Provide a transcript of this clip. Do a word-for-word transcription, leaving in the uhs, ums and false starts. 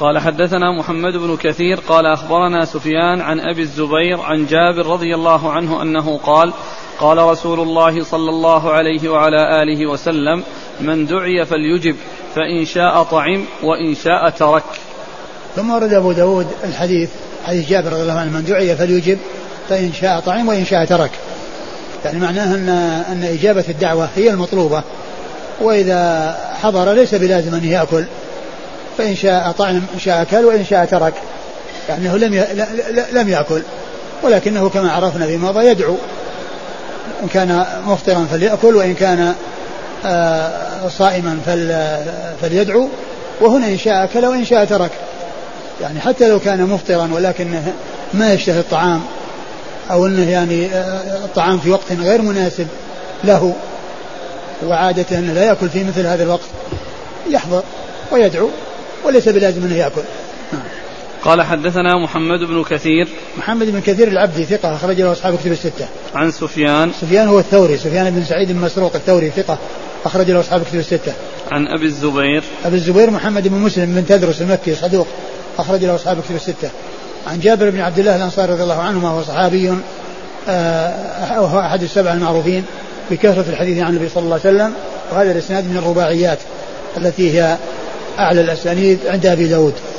قال حدثنا محمد بن كثير قال أخبرنا سفيان عن أبي الزبير عن جابر رضي الله عنه أنه قال قال رسول الله صلى الله عليه وعلى آله وسلم من دعي فليجب فإن شاء طعم وإن شاء ترك. ثم ورد أبو داود الحديث حديث جابر رضي الله عنه من دعي فليجب فإن شاء طعم وإن شاء ترك، يعني معناه أن, أن إجابة الدعوة هي المطلوبة، وإذا حضر ليس بلازم أن يأكل، فإن شاء طعم إن شاء أكل وإن شاء ترك، يعني هو لم لم يأكل، ولكنه كما عرفنا في ماضى يدعو، إن كان مفطرا فليأكل وإن كان صائما فليدعو، وهنا إن شاء أكل وإن شاء ترك، يعني حتى لو كان مفطرا ولكنه ما يشتهي الطعام أو أنه يعني الطعام في وقت غير مناسب له وعادة أنه لا يأكل في مثل هذا الوقت يحضر ويدعو وليس بلازم أنه يأكل. قال حدثنا محمد بن كثير محمد بن كثير العبدي ثقة أخرج له أصحاب كتب الستة. عن سفيان سفيان هو الثوري سفيان بن سعيد بن مسروق الثوري ثقة أخرج له أصحاب كتب الستة. عن أبي الزبير أبي الزبير محمد بن مسلم بن تدرس المكي صدوق أخرج له أصحاب كتب الستة. عن جابر بن عبد الله الأنصاري رضي الله عنهما وهو صحابي وهو أحد السبع المعروفين بكثرة الحديث عن النبي صلى الله عليه وسلم، وهذا الإسناد من الرباعيات التي هي أعلى الأسانيد عند أبي داود.